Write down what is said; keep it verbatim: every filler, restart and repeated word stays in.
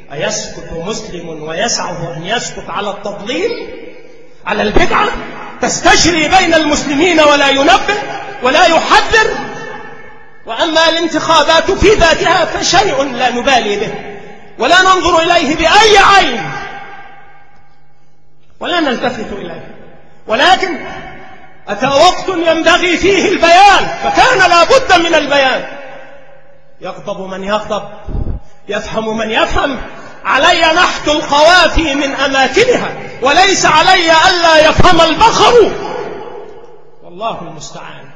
أيسكت مسلم ويسعه أن يسكت على التضليل، على البدعة؟ تستشري بين المسلمين ولا ينبه ولا يحذر؟ وأما الانتخابات في ذاتها فشيء لا نبالي به ولا ننظر إليه بأي عين ولا نلتفت إليه، ولكن أتى وقت ينبغي فيه البيان، فكان لا بد من البيان. يغضب من يغضب، يفهم من يفهم. علي نحت القوافي من أماكنها، وليس علي ألا يفهم البخر، والله المستعان.